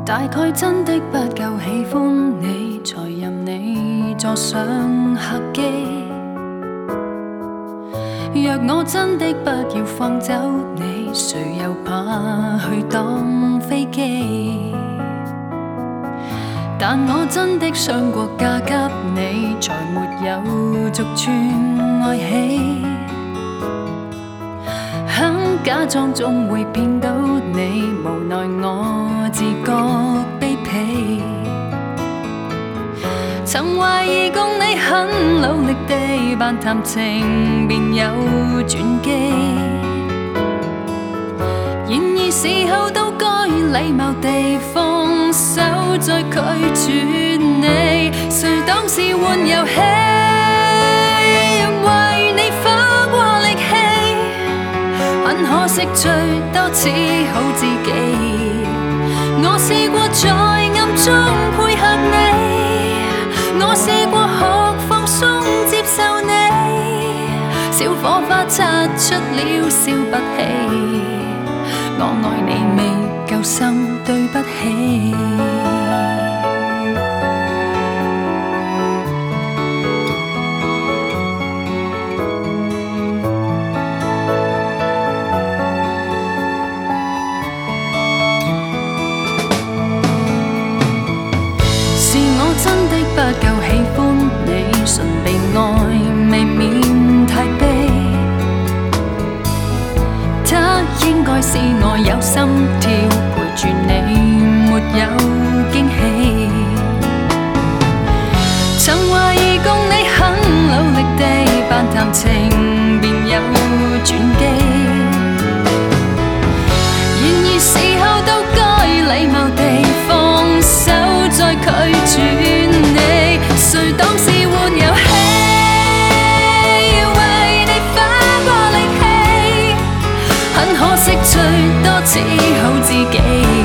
大概真的不夠喜歡你，才任你坐上客機。若我真的不要放走你，誰又怕去當飛機？但我真的想過嫁給你，才沒有逐寸愛起。肯假裝總會騙到你，無奈我自覺卑鄙。曾懷疑共你很努力地扮談情，便有轉機。然而事後都該禮貌地放手，再拒絕你。誰當是玩遊戲，為你花過力氣，很可惜最多只好自己。我試過在暗中配合你，我試過學放鬆接受你，小火花擦出了笑不起。我愛你未夠深，對不起。是我真的不夠喜歡你，純被愛未免太悲。他應該是我有心跳，陪住你沒有驚喜。曾懷疑共你很努力地扮談情，便有轉機。然而事後都該禮貌地放手，再拒絕你。誰當是玩遊戲，為你花過力氣，很可惜最多只好自己。